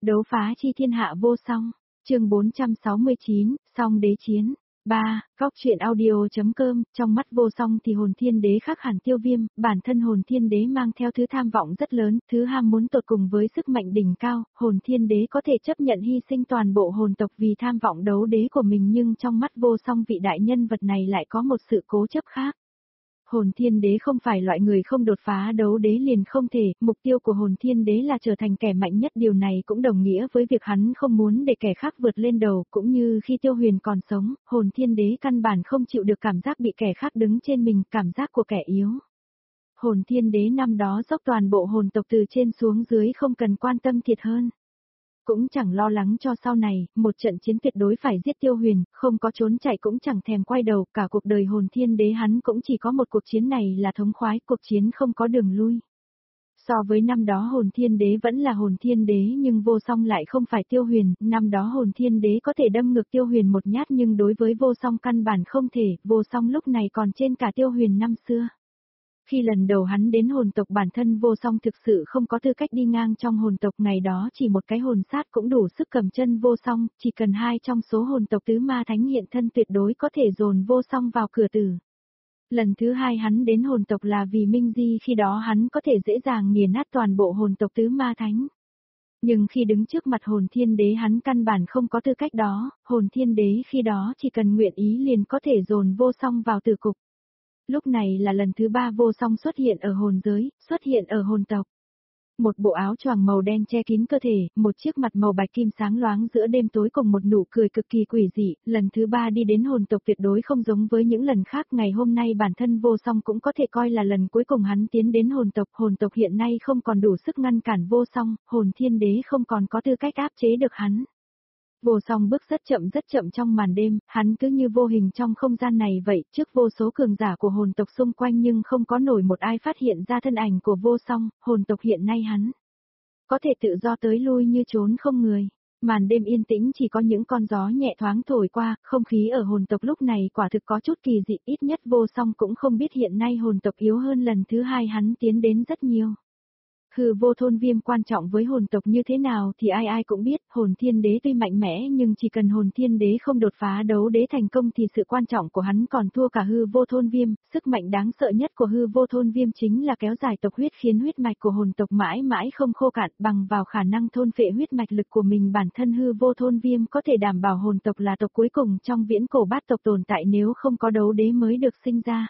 Đấu phá chi thiên hạ vô song, chương 469, song đế chiến. 3. Góc truyện audio.com, trong mắt vô song thì hồn thiên đế khác hẳn Tiêu Viêm, bản thân hồn thiên đế mang theo thứ tham vọng rất lớn, thứ ham muốn tột cùng với sức mạnh đỉnh cao, hồn thiên đế có thể chấp nhận hy sinh toàn bộ hồn tộc vì tham vọng đấu đế của mình, nhưng trong mắt vô song vị đại nhân vật này lại có một sự cố chấp khác. Hồn thiên đế không phải loại người không đột phá đấu đế liền không thể, mục tiêu của hồn thiên đế là trở thành kẻ mạnh nhất, điều này cũng đồng nghĩa với việc hắn không muốn để kẻ khác vượt lên đầu, cũng như khi Tiêu Huyền còn sống, hồn thiên đế căn bản không chịu được cảm giác bị kẻ khác đứng trên mình, cảm giác của kẻ yếu. Hồn thiên đế năm đó dốc toàn bộ hồn tộc từ trên xuống dưới, không cần quan tâm thiệt hơn. Cũng chẳng lo lắng cho sau này, một trận chiến tuyệt đối phải giết Tiêu Huyền, không có trốn chạy cũng chẳng thèm quay đầu, cả cuộc đời hồn thiên đế hắn cũng chỉ có một cuộc chiến này là thống khoái, cuộc chiến không có đường lui. So với năm đó hồn thiên đế vẫn là hồn thiên đế nhưng vô song lại không phải Tiêu Huyền, năm đó hồn thiên đế có thể đâm ngược Tiêu Huyền một nhát nhưng đối với vô song căn bản không thể, vô song lúc này còn trên cả Tiêu Huyền năm xưa. Khi lần đầu hắn đến hồn tộc, bản thân vô song thực sự không có tư cách đi ngang trong hồn tộc, ngày đó chỉ một cái hồn sát cũng đủ sức cầm chân vô song, chỉ cần hai trong số hồn tộc tứ ma thánh hiện thân tuyệt đối có thể dồn vô song vào cửa tử. Lần thứ hai hắn đến hồn tộc là vì Minh Di, khi đó hắn có thể dễ dàng nghiền nát toàn bộ hồn tộc tứ ma thánh. Nhưng khi đứng trước mặt hồn thiên đế hắn căn bản không có tư cách đó, hồn thiên đế khi đó chỉ cần nguyện ý liền có thể dồn vô song vào tử cục. Lúc này là lần thứ ba vô song xuất hiện ở hồn giới, xuất hiện ở hồn tộc. Một bộ áo choàng màu đen che kín cơ thể, một chiếc mặt màu bạch kim sáng loáng giữa đêm tối cùng một nụ cười cực kỳ quỷ dị, lần thứ ba đi đến hồn tộc tuyệt đối không giống với những lần khác, ngày hôm nay bản thân vô song cũng có thể coi là lần cuối cùng hắn tiến đến hồn tộc hiện nay không còn đủ sức ngăn cản vô song, hồn thiên đế không còn có tư cách áp chế được hắn. Vô song bước rất chậm trong màn đêm, hắn cứ như vô hình trong không gian này vậy, trước vô số cường giả của hồn tộc xung quanh nhưng không có nổi một ai phát hiện ra thân ảnh của vô song, hồn tộc hiện nay hắn có thể tự do tới lui như trốn không người. Màn đêm yên tĩnh chỉ có những con gió nhẹ thoáng thổi qua, không khí ở hồn tộc lúc này quả thực có chút kỳ dị, ít nhất vô song cũng không biết hiện nay hồn tộc yếu hơn lần thứ hai hắn tiến đến rất nhiều. Hư vô thôn viêm quan trọng với hồn tộc như thế nào thì ai ai cũng biết, hồn thiên đế tuy mạnh mẽ nhưng chỉ cần hồn thiên đế không đột phá đấu đế thành công thì sự quan trọng của hắn còn thua cả hư vô thôn viêm, sức mạnh đáng sợ nhất của hư vô thôn viêm chính là kéo dài tộc huyết, khiến huyết mạch của hồn tộc mãi mãi không khô cạn, bằng vào khả năng thôn phệ huyết mạch lực của mình, bản thân hư vô thôn viêm có thể đảm bảo hồn tộc là tộc cuối cùng trong viễn cổ bát tộc tồn tại, nếu không có đấu đế mới được sinh ra.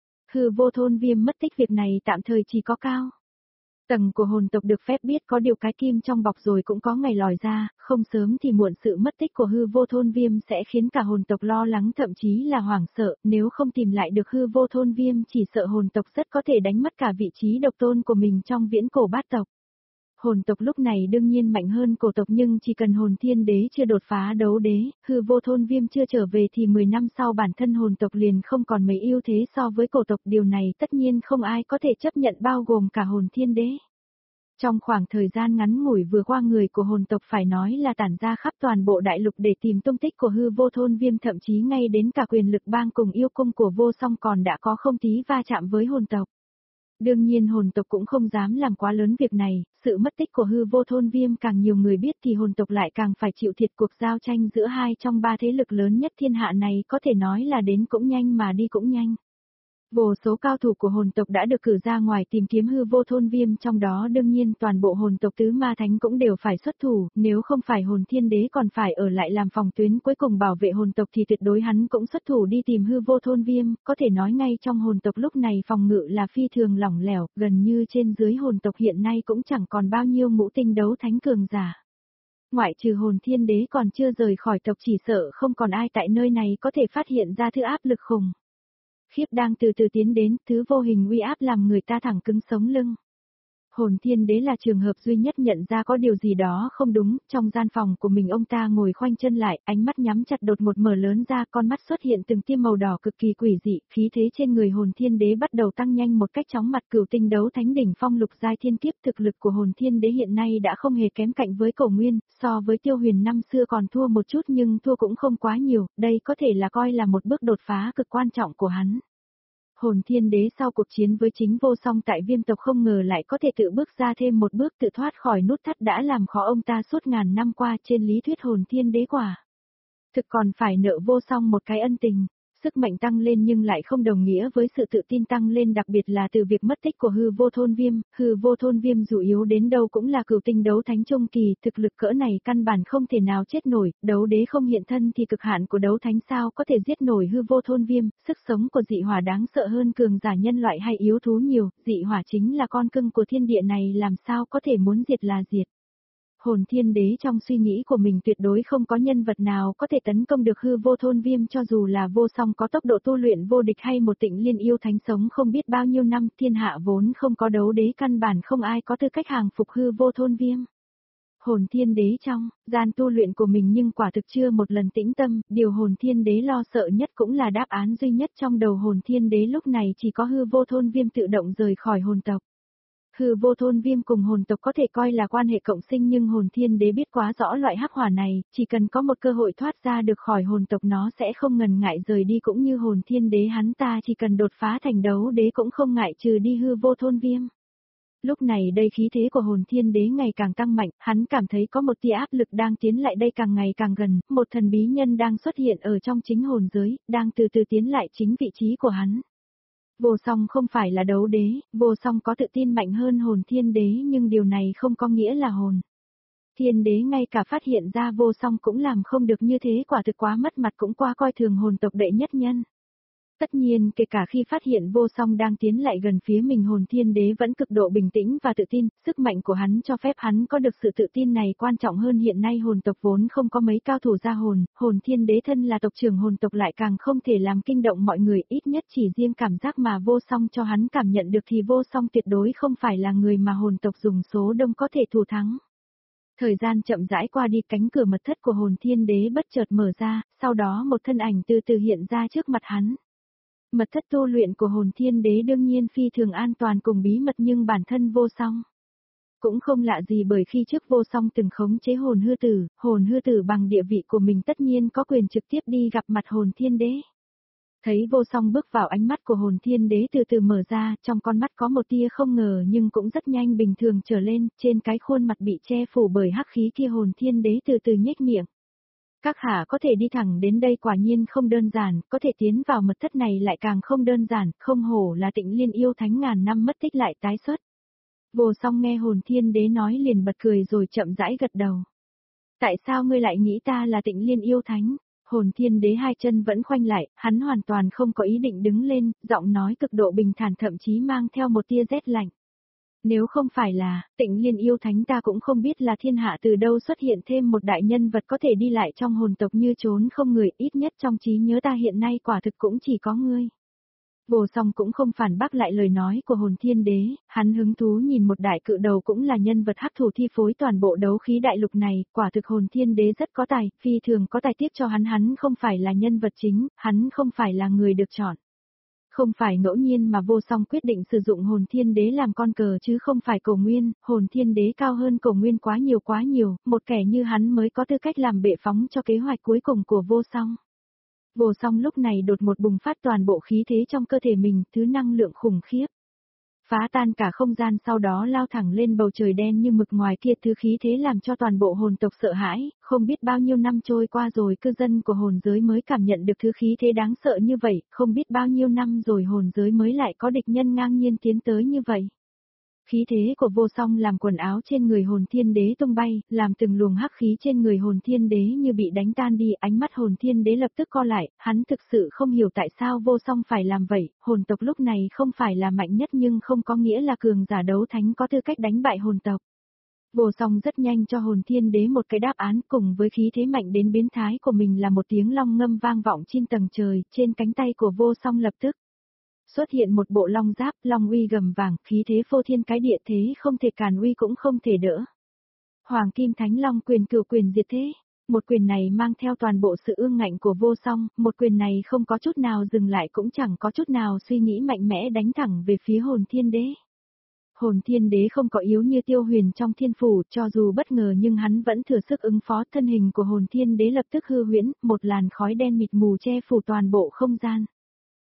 Hư vô thôn viêm mất tích, việc này tạm thời chỉ có cao tầng của hồn tộc được phép biết, có điều cái kim trong bọc rồi cũng có ngày lòi ra, không sớm thì muộn sự mất tích của hư vô thôn viêm sẽ khiến cả hồn tộc lo lắng, thậm chí là hoảng sợ, nếu không tìm lại được hư vô thôn viêm chỉ sợ hồn tộc rất có thể đánh mất cả vị trí độc tôn của mình trong viễn cổ bát tộc. Hồn tộc lúc này đương nhiên mạnh hơn cổ tộc, nhưng chỉ cần hồn thiên đế chưa đột phá đấu đế, hư vô thôn viêm chưa trở về thì 10 năm sau bản thân hồn tộc liền không còn mấy ưu thế so với cổ tộc, điều này tất nhiên không ai có thể chấp nhận, bao gồm cả hồn thiên đế. Trong khoảng thời gian ngắn ngủi vừa qua, người của hồn tộc phải nói là tản ra khắp toàn bộ đại lục để tìm tung tích của hư vô thôn viêm, thậm chí ngay đến cả quyền lực bang cùng yêu cung của vô song còn đã có không tí va chạm với hồn tộc. Đương nhiên hồn tộc cũng không dám làm quá lớn việc này, sự mất tích của hư vô thôn viêm càng nhiều người biết thì hồn tộc lại càng phải chịu thiệt, cuộc giao tranh giữa hai trong ba thế lực lớn nhất thiên hạ này có thể nói là đến cũng nhanh mà đi cũng nhanh. Vô số cao thủ của hồn tộc đã được cử ra ngoài tìm kiếm hư vô thôn viêm, trong đó đương nhiên toàn bộ hồn tộc tứ ma thánh cũng đều phải xuất thủ, nếu không phải hồn thiên đế còn phải ở lại làm phòng tuyến cuối cùng bảo vệ hồn tộc thì tuyệt đối hắn cũng xuất thủ đi tìm hư vô thôn viêm, có thể nói ngay trong hồn tộc lúc này phòng ngự là phi thường lỏng lẻo, gần như trên dưới hồn tộc hiện nay cũng chẳng còn bao nhiêu ngũ tinh đấu thánh cường giả. Ngoại trừ hồn thiên đế còn chưa rời khỏi tộc, chỉ sợ không còn ai tại nơi này có thể phát hiện ra thứ áp lực khủng khiếp đang từ từ tiến đến, thứ vô hình uy áp làm người ta thẳng cứng sống lưng. Hồn thiên đế là trường hợp duy nhất nhận ra có điều gì đó không đúng, trong gian phòng của mình ông ta ngồi khoanh chân lại, ánh mắt nhắm chặt đột một mở lớn ra, con mắt xuất hiện từng tia màu đỏ cực kỳ quỷ dị, khí thế trên người hồn thiên đế bắt đầu tăng nhanh một cách chóng mặt, cửu tinh đấu thánh đỉnh phong lục giai thiên kiếp, thực lực của hồn thiên đế hiện nay đã không hề kém cạnh với Cổ Nguyên, so với Tiêu Huyền năm xưa còn thua một chút nhưng thua cũng không quá nhiều, đây có thể là coi là một bước đột phá cực quan trọng của hắn. Hồn thiên đế sau cuộc chiến với chính vô song tại viêm tộc không ngờ lại có thể tự bước ra thêm một bước tự thoát khỏi nút thắt đã làm khó ông ta suốt ngàn năm qua trên lý thuyết hồn thiên đế quả. Thực còn phải nợ vô song một cái ân tình. Sức mạnh tăng lên nhưng lại không đồng nghĩa với sự tự tin tăng lên, đặc biệt là từ việc mất tích của hư vô thôn viêm dù yếu đến đâu cũng là cửu tinh đấu thánh trung kỳ, thực lực cỡ này căn bản không thể nào chết nổi, đấu đế không hiện thân thì cực hạn của đấu thánh sao có thể giết nổi hư vô thôn viêm, sức sống của dị hỏa đáng sợ hơn cường giả nhân loại hay yếu thú nhiều, dị hỏa chính là con cưng của thiên địa này làm sao có thể muốn diệt là diệt. Hồn thiên đế trong suy nghĩ của mình tuyệt đối không có nhân vật nào có thể tấn công được hư vô thôn viêm cho dù là vô song có tốc độ tu luyện vô địch hay một Tịnh Liên yêu thánh sống không biết bao nhiêu năm, thiên hạ vốn không có đấu đế căn bản không ai có tư cách hàng phục hư vô thôn viêm. Hồn thiên đế trong gian tu luyện của mình nhưng quả thực chưa một lần tĩnh tâm, điều hồn thiên đế lo sợ nhất cũng là đáp án duy nhất trong đầu hồn thiên đế lúc này chỉ có hư vô thôn viêm tự động rời khỏi hồn tộc. Hư vô thôn viêm cùng hồn tộc có thể coi là quan hệ cộng sinh nhưng hồn thiên đế biết quá rõ loại hắc hỏa này, chỉ cần có một cơ hội thoát ra được khỏi hồn tộc nó sẽ không ngần ngại rời đi, cũng như hồn thiên đế hắn ta chỉ cần đột phá thành đấu đế cũng không ngại trừ đi hư vô thôn viêm. Lúc này đây khí thế của hồn thiên đế ngày càng tăng mạnh, hắn cảm thấy có một tia áp lực đang tiến lại đây càng ngày càng gần, một thần bí nhân đang xuất hiện ở trong chính hồn giới, đang từ từ tiến lại chính vị trí của hắn. Vô song không phải là đấu đế, vô song có tự tin mạnh hơn hồn thiên đế nhưng điều này không có nghĩa là hồn thiên đế ngay cả phát hiện ra vô song cũng làm không được như thế, quả thực quá mất mặt cũng quá coi thường hồn tộc đệ nhất nhân. Tất nhiên kể cả khi phát hiện vô song đang tiến lại gần phía mình hồn thiên đế vẫn cực độ bình tĩnh và tự tin, sức mạnh của hắn cho phép hắn có được sự tự tin này, quan trọng hơn hiện nay hồn tộc vốn không có mấy cao thủ ra hồn thiên đế thân là tộc trưởng hồn tộc lại càng không thể làm kinh động mọi người, ít nhất chỉ riêng cảm giác mà vô song cho hắn cảm nhận được thì vô song tuyệt đối không phải là người mà hồn tộc dùng số đông có thể thủ thắng. Thời gian chậm rãi qua đi, cánh cửa mật thất của hồn thiên đế bất chợt mở ra, sau đó một thân ảnh từ từ hiện ra trước mặt hắn. Mật thất tu luyện của hồn thiên đế đương nhiên phi thường an toàn cùng bí mật nhưng bản thân vô song cũng không lạ gì, bởi khi trước vô song từng khống chế hồn hư tử bằng địa vị của mình tất nhiên có quyền trực tiếp đi gặp mặt hồn thiên đế. Thấy vô song bước vào, ánh mắt của hồn thiên đế từ từ mở ra, trong con mắt có một tia không ngờ nhưng cũng rất nhanh bình thường trở lên, trên cái khuôn mặt bị che phủ bởi hắc khí kia hồn thiên đế từ từ nhếch miệng. Các hạ có thể đi thẳng đến đây quả nhiên không đơn giản, có thể tiến vào mật thất này lại càng không đơn giản, không hổ là Tịnh Liên yêu thánh ngàn năm mất tích lại tái xuất. Vô song nghe hồn thiên đế nói liền bật cười rồi chậm rãi gật đầu. Tại sao ngươi lại nghĩ ta là Tịnh Liên yêu thánh? Hồn thiên đế hai chân vẫn khoanh lại, hắn hoàn toàn không có ý định đứng lên, giọng nói cực độ bình thản thậm chí mang theo một tia rét lạnh. Nếu không phải là Tịnh Liên yêu thánh ta cũng không biết là thiên hạ từ đâu xuất hiện thêm một đại nhân vật có thể đi lại trong hồn tộc như trốn không người, ít nhất trong trí nhớ ta hiện nay quả thực cũng chỉ có ngươi. Vô song cũng không phản bác lại lời nói của hồn thiên đế, hắn hứng thú nhìn một đại cự đầu cũng là nhân vật hắc thủ thi phối toàn bộ đấu khí đại lục này, quả thực hồn thiên đế rất có tài, phi thường có tài tiếp cho hắn không phải là nhân vật chính, hắn không phải là người được chọn. Không phải ngẫu nhiên mà vô song quyết định sử dụng hồn thiên đế làm con cờ chứ không phải Cổ Nguyên, hồn thiên đế cao hơn Cổ Nguyên quá nhiều, một kẻ như hắn mới có tư cách làm bệ phóng cho kế hoạch cuối cùng của vô song. Vô song lúc này đột một bùng phát toàn bộ khí thế trong cơ thể mình, thứ năng lượng khủng khiếp. Phá tan cả không gian sau đó lao thẳng lên bầu trời đen như mực ngoài kia, thứ khí thế làm cho toàn bộ hồn tộc sợ hãi, không biết bao nhiêu năm trôi qua rồi cư dân của hồn giới mới cảm nhận được thứ khí thế đáng sợ như vậy, không biết bao nhiêu năm rồi hồn giới mới lại có địch nhân ngang nhiên tiến tới như vậy. Khí thế của vô song làm quần áo trên người hồn thiên đế tung bay, làm từng luồng hắc khí trên người hồn thiên đế như bị đánh tan đi, ánh mắt hồn thiên đế lập tức co lại, hắn thực sự không hiểu tại sao vô song phải làm vậy, hồn tộc lúc này không phải là mạnh nhất nhưng không có nghĩa là cường giả đấu thánh có tư cách đánh bại hồn tộc. Vô song rất nhanh cho hồn thiên đế một cái đáp án, cùng với khí thế mạnh đến biến thái của mình là một tiếng long ngâm vang vọng trên tầng trời, trên cánh tay của vô song lập tức xuất hiện một bộ long giáp, long uy gầm vàng, khí thế phô thiên cái địa, thế không thể càn uy cũng không thể đỡ. Hoàng Kim Thánh Long quyền, cửu quyền diệt thế. Một quyền này mang theo toàn bộ sự ương ngạnh của vô song, một quyền này không có chút nào dừng lại cũng chẳng có chút nào suy nghĩ, mạnh mẽ đánh thẳng về phía hồn thiên đế. Hồn thiên đế không có yếu như Tiêu Huyền trong thiên phủ, cho dù bất ngờ nhưng hắn vẫn thừa sức ứng phó, thân hình của hồn thiên đế lập tức hư huyễn, một làn khói đen mịt mù che phủ toàn bộ không gian.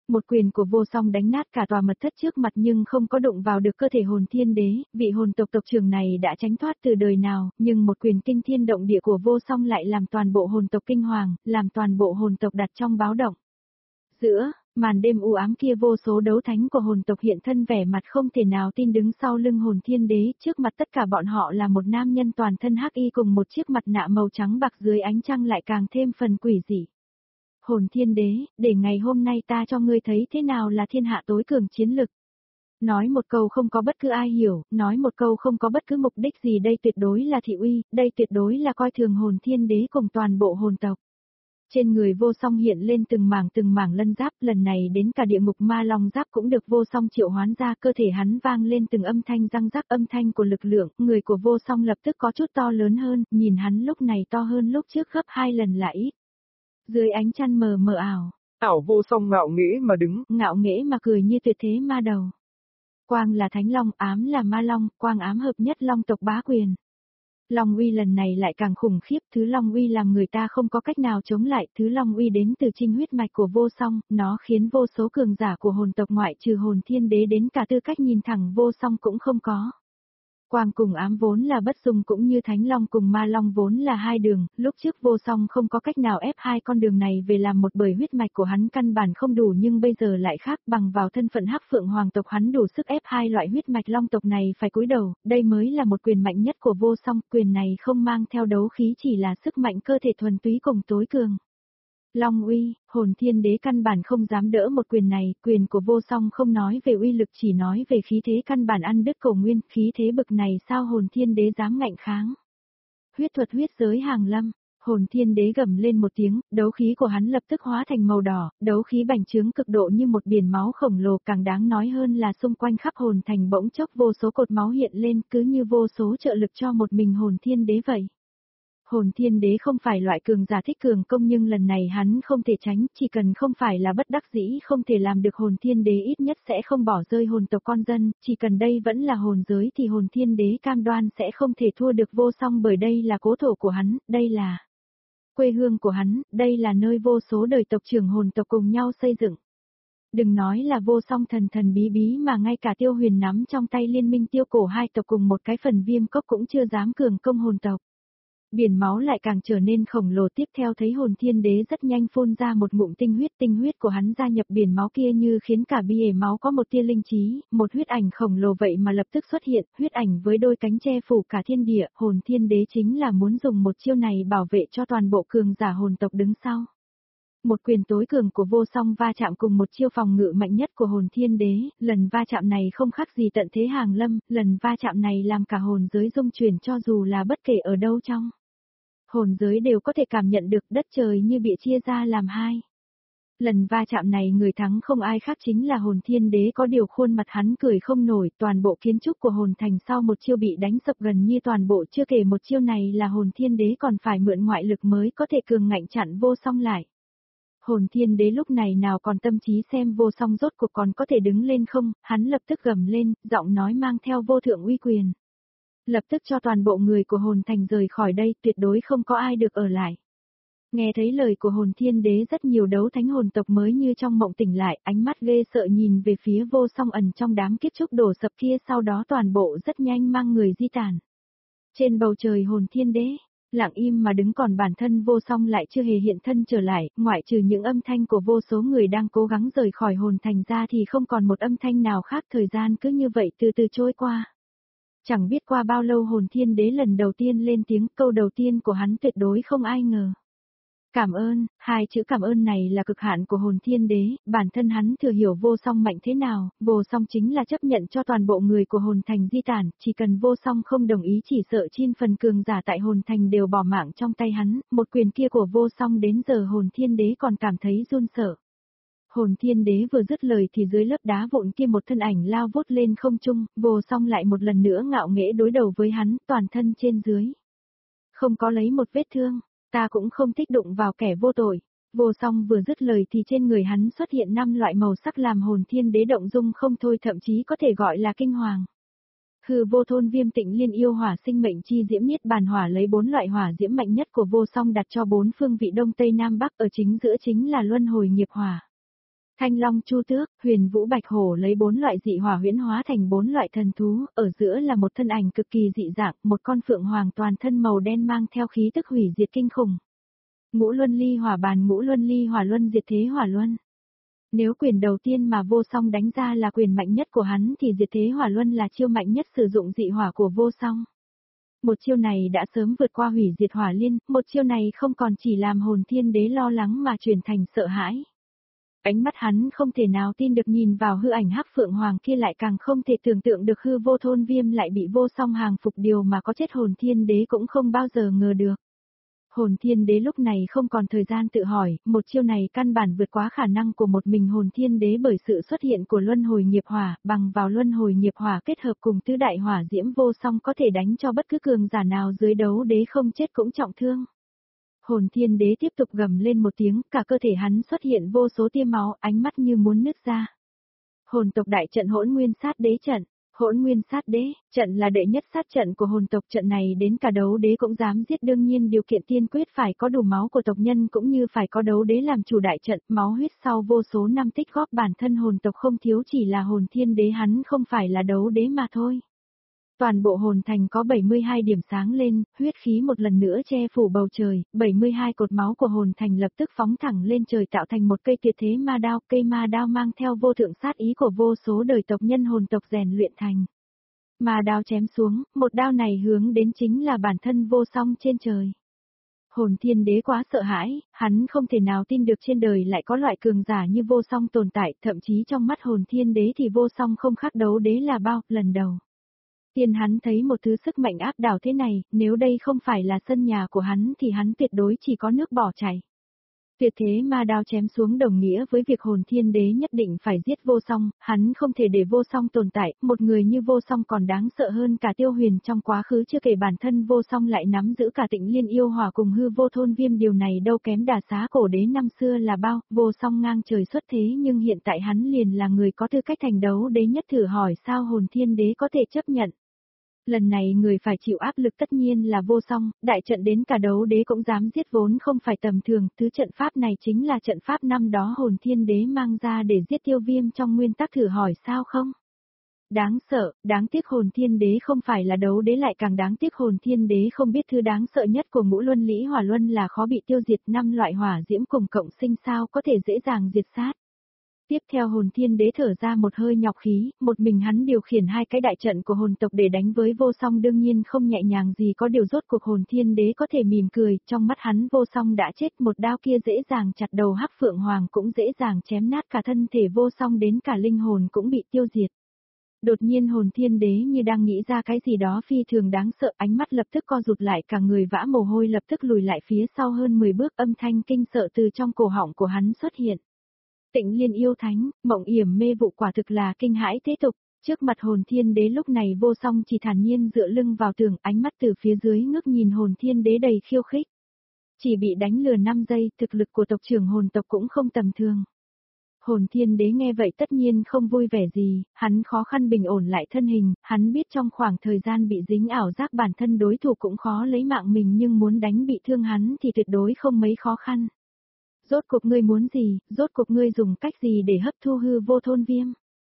Một quyền của vô song đánh nát cả tòa mật thất trước mặt nhưng không có đụng vào được cơ thể hồn thiên đế, vị hồn tộc tộc trưởng này đã tránh thoát từ đời nào, nhưng một quyền kinh thiên động địa của vô song lại làm toàn bộ hồn tộc kinh hoàng, làm toàn bộ hồn tộc đặt trong báo động. Giữa màn đêm u ám kia vô số đấu thánh của hồn tộc hiện thân vẻ mặt không thể nào tin đứng sau lưng hồn thiên đế, trước mặt tất cả bọn họ là một nam nhân toàn thân hắc y cùng một chiếc mặt nạ màu trắng bạc dưới ánh trăng lại càng thêm phần quỷ dị. Hồn thiên đế, để ngày hôm nay ta cho ngươi thấy thế nào là thiên hạ tối cường chiến lực. Nói một câu không có bất cứ ai hiểu, nói một câu không có bất cứ mục đích gì, đây tuyệt đối là thị uy, đây tuyệt đối là coi thường hồn thiên đế cùng toàn bộ hồn tộc. Trên người vô song hiện lên từng mảng lân giáp, lần này đến cả địa ngục ma long giáp cũng được vô song triệu hoán ra, cơ thể hắn vang lên từng âm thanh răng rắc, âm thanh của lực lượng, người của vô song lập tức có chút to lớn hơn, nhìn hắn lúc này to hơn lúc trước gấp 2 lần là ít. Dưới ánh chăn mờ mờ ảo, Vô song ngạo nghễ mà đứng, ngạo nghễ mà cười như tuyệt thế ma đầu. Quang là thánh long, ám là ma long, quang ám hợp nhất long tộc bá quyền. Long uy lần này lại càng khủng khiếp, thứ long uy làm người ta không có cách nào chống lại, thứ long uy đến từ trinh huyết mạch của vô song, nó khiến vô số cường giả của hồn tộc ngoại trừ hồn thiên đế đến cả tư cách nhìn thẳng vô song cũng không có. Quang cùng ám vốn là bất dung cũng như thánh long cùng ma long vốn là hai đường, lúc trước vô song không có cách nào ép hai con đường này về làm một, bởi huyết mạch của hắn căn bản không đủ, nhưng bây giờ lại khác, bằng vào thân phận hắc phượng hoàng tộc hắn đủ sức ép hai loại huyết mạch long tộc này phải cúi đầu, đây mới là một quyền mạnh nhất của vô song, quyền này không mang theo đấu khí, chỉ là sức mạnh cơ thể thuần túy cùng tối cường. Long uy, hồn thiên đế căn bản không dám đỡ một quyền này, quyền của vô song không nói về uy lực chỉ nói về khí thế, căn bản ăn đứt cổ nguyên, khí thế bực này sao hồn thiên đế dám ngạnh kháng. Huyết thuật huyết giới hàng lâm, hồn thiên đế gầm lên một tiếng, đấu khí của hắn lập tức hóa thành màu đỏ, đấu khí bành trướng cực độ như một biển máu khổng lồ, càng đáng nói hơn là xung quanh khắp hồn thành bỗng chốc vô số cột máu hiện lên, cứ như vô số trợ lực cho một mình hồn thiên đế vậy. Hồn thiên đế không phải loại cường giả thích cường công, nhưng lần này hắn không thể tránh, chỉ cần không phải là bất đắc dĩ không thể làm được, hồn thiên đế ít nhất sẽ không bỏ rơi hồn tộc con dân, chỉ cần đây vẫn là hồn giới thì hồn thiên đế cam đoan sẽ không thể thua được vô song, bởi đây là cố thổ của hắn, đây là quê hương của hắn, đây là nơi vô số đời tộc trưởng hồn tộc cùng nhau xây dựng. Đừng nói là vô song thần thần bí bí mà ngay cả Tiêu Huyền nắm trong tay liên minh Tiêu Cổ hai tộc cùng một cái phần Viêm Cốc cũng chưa dám cường công hồn tộc. Biển máu lại càng trở nên khổng lồ, tiếp theo thấy hồn thiên đế rất nhanh phun ra một ngụm tinh huyết của hắn gia nhập biển máu kia như khiến cả bia máu có một tia linh trí, một huyết ảnh khổng lồ vậy mà lập tức xuất hiện, huyết ảnh với đôi cánh che phủ cả thiên địa, hồn thiên đế chính là muốn dùng một chiêu này bảo vệ cho toàn bộ cường giả hồn tộc đứng sau. Một quyền tối cường của vô song va chạm cùng một chiêu phòng ngự mạnh nhất của hồn thiên đế, lần va chạm này không khác gì tận thế hàng lâm, lần va chạm này làm cả hồn giới rung chuyển, cho dù là bất kể ở đâu trong hồn giới đều có thể cảm nhận được đất trời như bị chia ra làm hai. Lần va chạm này người thắng không ai khác chính là hồn thiên đế, có điều khuôn mặt hắn cười không nổi, toàn bộ kiến trúc của hồn thành sau một chiêu bị đánh sập gần như toàn bộ, chưa kể một chiêu này là hồn thiên đế còn phải mượn ngoại lực mới có thể cường ngạnh chặn vô song lại. Hồn thiên đế lúc này nào còn tâm trí xem vô song rốt cuộc còn có thể đứng lên không, hắn lập tức gầm lên, giọng nói mang theo vô thượng uy quyền. Lập tức cho toàn bộ người của hồn thành rời khỏi đây, tuyệt đối không có ai được ở lại. Nghe thấy lời của hồn thiên đế, rất nhiều đấu thánh hồn tộc mới như trong mộng tỉnh lại, ánh mắt ghê sợ nhìn về phía vô song ẩn trong đám kiếp trúc đổ sập kia, sau đó toàn bộ rất nhanh mang người di tản. Trên bầu trời hồn thiên đế, lặng im mà đứng, còn bản thân vô song lại chưa hề hiện thân trở lại, ngoại trừ những âm thanh của vô số người đang cố gắng rời khỏi hồn thành ra thì không còn một âm thanh nào khác, thời gian cứ như vậy từ từ trôi qua. Chẳng biết qua bao lâu hồn thiên đế lần đầu tiên lên tiếng, câu đầu tiên của hắn tuyệt đối không ai ngờ. Cảm ơn, hai chữ cảm ơn này là cực hạn của hồn thiên đế, bản thân hắn thừa hiểu vô song mạnh thế nào, vô song chính là chấp nhận cho toàn bộ người của hồn thành di tản, chỉ cần vô song không đồng ý chỉ sợ chin phần cường giả tại hồn thành đều bỏ mạng trong tay hắn, một quyền kia của vô song đến giờ hồn thiên đế còn cảm thấy run sợ. Hồn thiên đế vừa dứt lời thì dưới lớp đá vụn kia một thân ảnh lao vút lên không trung, vô song lại một lần nữa ngạo nghễ đối đầu với hắn, toàn thân trên dưới. Không có lấy một vết thương, ta cũng không thích đụng vào kẻ vô tội. Vô song vừa dứt lời thì trên người hắn xuất hiện 5 loại màu sắc làm hồn thiên đế động dung không thôi, thậm chí có thể gọi là kinh hoàng. Hư vô thôn viêm tịnh liên yêu hỏa sinh mệnh chi diễm niết bàn hỏa, lấy 4 loại hỏa diễm mạnh nhất của vô song đặt cho 4 phương vị đông tây nam bắc, ở chính giữa chính là luân hồi nghiệp hỏa. Thanh Long Chu Tước, Huyền Vũ Bạch Hổ lấy 4 loại dị hỏa huyễn hóa thành 4 loại thần thú, ở giữa là một thân ảnh cực kỳ dị dạng, một con phượng hoàng toàn thân màu đen mang theo khí tức hủy diệt kinh khủng. Ngũ Luân Ly Hỏa Bàn, Ngũ Luân Ly Hỏa Luân, Diệt Thế Hỏa Luân. Nếu quyền đầu tiên mà Vô Song đánh ra là quyền mạnh nhất của hắn thì Diệt Thế Hỏa Luân là chiêu mạnh nhất sử dụng dị hỏa của Vô Song. Một chiêu này đã sớm vượt qua hủy diệt hỏa liên, một chiêu này không còn chỉ làm hồn thiên đế lo lắng mà chuyển thành sợ hãi. Ánh mắt hắn không thể nào tin được nhìn vào hư ảnh hắc phượng hoàng kia, lại càng không thể tưởng tượng được hư vô thôn viêm lại bị Vô Song hàng phục, điều mà có chết hồn thiên đế cũng không bao giờ ngờ được. Hồn thiên đế lúc này không còn thời gian tự hỏi, một chiêu này căn bản vượt quá khả năng của một mình hồn thiên đế, bởi sự xuất hiện của luân hồi nghiệp hỏa, bằng vào luân hồi nghiệp hỏa kết hợp cùng tứ đại hỏa diễm, Vô Song có thể đánh cho bất cứ cường giả nào dưới đấu đế không chết cũng trọng thương. Hồn thiên đế tiếp tục gầm lên một tiếng, cả cơ thể hắn xuất hiện vô số tia máu, ánh mắt như muốn nứt ra. Hồn tộc đại trận Hỗn Nguyên Sát Đế trận. Hỗn Nguyên Sát Đế, trận là đệ nhất sát trận của hồn tộc, trận này đến cả đấu đế cũng dám giết, đương nhiên điều kiện tiên quyết phải có đủ máu của tộc nhân cũng như phải có đấu đế làm chủ đại trận, máu huyết sau vô số năm tích góp bản thân hồn tộc không thiếu, chỉ là hồn thiên đế hắn không phải là đấu đế mà thôi. Toàn bộ hồn thành có 72 điểm sáng lên, huyết khí một lần nữa che phủ bầu trời, 72 cột máu của hồn thành lập tức phóng thẳng lên trời tạo thành một cây tuyệt thế ma đao, cây ma đao mang theo vô thượng sát ý của vô số đời tộc nhân hồn tộc rèn luyện thành. Ma đao chém xuống, một đao này hướng đến chính là bản thân Vô Song trên trời. Hồn thiên đế quá sợ hãi, hắn không thể nào tin được trên đời lại có loại cường giả như Vô Song tồn tại, thậm chí trong mắt hồn thiên đế thì Vô Song không khác đấu đế là bao, lần đầu. Tiên hắn thấy một thứ sức mạnh áp đảo thế này, nếu đây không phải là sân nhà của hắn thì hắn tuyệt đối chỉ có nước bỏ chảy. Tuyệt thế ma đao chém xuống đồng nghĩa với việc hồn thiên đế nhất định phải giết Vô Song, hắn không thể để Vô Song tồn tại, một người như Vô Song còn đáng sợ hơn cả Tiêu Huyền trong quá khứ, chưa kể bản thân Vô Song lại nắm giữ cả Tịnh Liên yêu hỏa cùng hư vô thôn viêm, điều này đâu kém Đà Xá cổ đế năm xưa là bao. Vô Song ngang trời xuất thế nhưng hiện tại hắn liền là người có tư cách thành đấu đế nhất, thử hỏi sao hồn thiên đế có thể chấp nhận. Lần này người phải chịu áp lực tất nhiên là Vô Song, đại trận đến cả đấu đế cũng dám giết vốn không phải tầm thường, thứ trận pháp này chính là trận pháp năm đó hồn thiên đế mang ra để giết Tiêu Viêm trong nguyên tắc, thử hỏi sao không? Đáng sợ, đáng tiếc hồn thiên đế không phải là đấu đế, lại càng đáng tiếc hồn thiên đế không biết thứ đáng sợ nhất của Ngũ Luân Lý Hỏa Luân là khó bị tiêu diệt, 5 loại hỏa diễm cùng cộng sinh sao có thể dễ dàng diệt sát. Tiếp theo hồn thiên đế thở ra một hơi nhọc khí, một mình hắn điều khiển 2 cái đại trận của hồn tộc để đánh với Vô Song đương nhiên không nhẹ nhàng gì, có điều rốt cuộc hồn thiên đế có thể mỉm cười, trong mắt hắn Vô Song đã chết, một đao kia dễ dàng chặt đầu hắc phượng hoàng cũng dễ dàng chém nát cả thân thể Vô Song, đến cả linh hồn cũng bị tiêu diệt. Đột nhiên hồn thiên đế như đang nghĩ ra cái gì đó phi thường đáng sợ, ánh mắt lập tức co rụt lại, cả người vã mồ hôi lập tức lùi lại phía sau hơn 10 bước, âm thanh kinh sợ từ trong cổ họng của hắn xuất hiện. Tịnh Liên yêu thánh, mộng yểm mê vụ, quả thực là kinh hãi thế tục. Trước mặt hồn thiên đế lúc này Vô Song chỉ thản nhiên dựa lưng vào tường, ánh mắt từ phía dưới ngước nhìn hồn thiên đế đầy khiêu khích. Chỉ bị đánh lừa 5 giây, thực lực của tộc trưởng hồn tộc cũng không tầm thường. Hồn thiên đế nghe vậy tất nhiên không vui vẻ gì, hắn khó khăn bình ổn lại thân hình, hắn biết trong khoảng thời gian bị dính ảo giác bản thân đối thủ cũng khó lấy mạng mình, nhưng muốn đánh bị thương hắn thì tuyệt đối không mấy khó khăn. Rốt cuộc ngươi muốn gì, rốt cuộc ngươi dùng cách gì để hấp thu hư vô thôn viêm?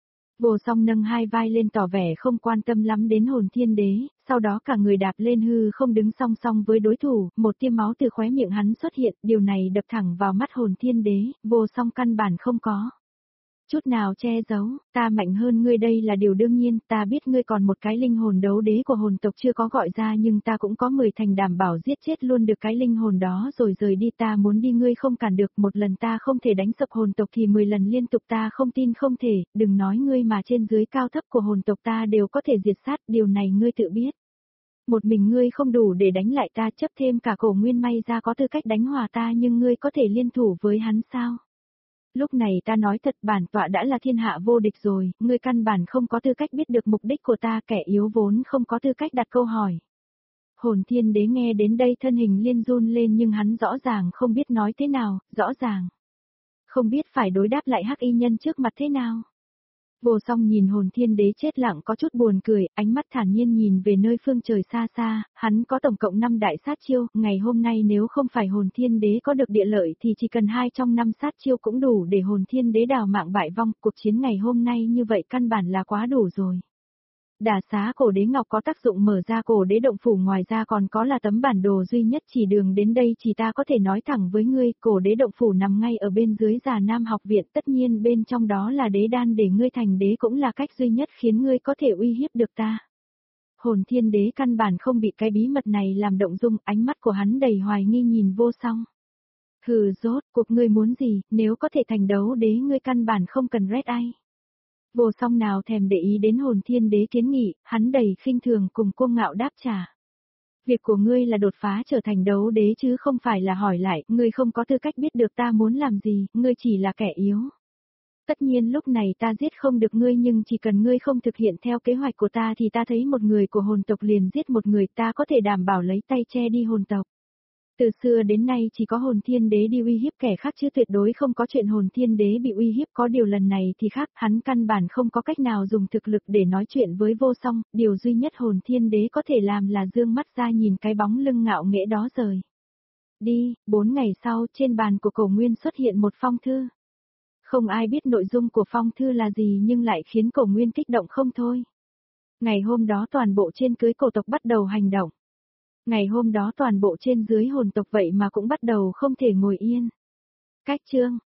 Vô Song nâng 2 vai lên tỏ vẻ không quan tâm lắm đến hồn thiên đế, sau đó cả người đạp lên hư không đứng song song với đối thủ, một tia máu từ khóe miệng hắn xuất hiện, điều này đập thẳng vào mắt hồn thiên đế, Vô Song căn bản không có chút nào che giấu, ta mạnh hơn ngươi đây là điều đương nhiên, ta biết ngươi còn một cái linh hồn đấu đế của hồn tộc chưa có gọi ra, nhưng ta cũng có 10 thành đảm bảo giết chết luôn được cái linh hồn đó rồi rời đi, ta muốn đi ngươi không cản được, một lần ta không thể đánh sập hồn tộc thì 10 lần liên tục ta không tin không thể, đừng nói ngươi mà trên dưới cao thấp của hồn tộc ta đều có thể diệt sát, điều này ngươi tự biết. Một mình ngươi không đủ để đánh lại ta, chấp thêm cả cổ nguyên may ra có tư cách đánh hòa ta, nhưng ngươi có thể liên thủ với hắn sao? Lúc này ta nói thật, bản tọa đã là thiên hạ vô địch rồi, ngươi căn bản không có tư cách biết được mục đích của ta, kẻ yếu vốn không có tư cách đặt câu hỏi. Hồn thiên đế nghe đến đây thân hình liên run lên, nhưng hắn rõ ràng không biết nói thế nào, rõ ràng không biết phải đối đáp lại hắc y nhân trước mặt thế nào. Vô Song nhìn hồn thiên đế chết lặng có chút buồn cười, ánh mắt thản nhiên nhìn về nơi phương trời xa xa, hắn có tổng cộng 5 đại sát chiêu, ngày hôm nay nếu không phải hồn thiên đế có được địa lợi thì chỉ cần 2 trong 5 sát chiêu cũng đủ để hồn thiên đế đào mạng bại vong, cuộc chiến ngày hôm nay như vậy căn bản là quá đủ rồi. Đả xá cổ đế ngọc có tác dụng mở ra cổ đế động phủ, ngoài ra còn có là tấm bản đồ duy nhất chỉ đường đến đây, chỉ ta có thể nói thẳng với ngươi, cổ đế động phủ nằm ngay ở bên dưới Già Nam học viện, tất nhiên bên trong đó là đế đan để ngươi thành đế cũng là cách duy nhất khiến ngươi có thể uy hiếp được ta. Hồn thiên đế căn bản không bị cái bí mật này làm động dung, ánh mắt của hắn đầy hoài nghi nhìn Vô Song. Hừ, rốt cuộc ngươi muốn gì, nếu có thể thành đấu đế ngươi căn bản không cần Red Eye. Vô Song nào thèm để ý đến hồn thiên đế kiến nghị, hắn đầy khinh thường cùng cuồng ngạo đáp trả. Việc của ngươi là đột phá trở thành đấu đế chứ không phải là hỏi lại, ngươi không có tư cách biết được ta muốn làm gì, ngươi chỉ là kẻ yếu. Tất nhiên lúc này ta giết không được ngươi, nhưng chỉ cần ngươi không thực hiện theo kế hoạch của ta thì ta thấy một người của hồn tộc liền giết một người, ta có thể đảm bảo lấy tay che đi hồn tộc. Từ xưa đến nay chỉ có hồn thiên đế đi uy hiếp kẻ khác chứ tuyệt đối không có chuyện hồn thiên đế bị uy hiếp, có điều lần này thì khác, hắn căn bản không có cách nào dùng thực lực để nói chuyện với Vô Song, điều duy nhất hồn thiên đế có thể làm là dương mắt ra nhìn cái bóng lưng ngạo nghễ đó rời đi. 4 ngày sau, trên bàn của Cổ Nguyên xuất hiện một phong thư. Không ai biết nội dung của phong thư là gì nhưng lại khiến Cổ Nguyên kích động không thôi. Ngày hôm đó toàn bộ trên cưới cổ tộc bắt đầu hành động. Ngày hôm đó toàn bộ trên dưới hồn tộc vậy mà cũng bắt đầu không thể ngồi yên. Cách chương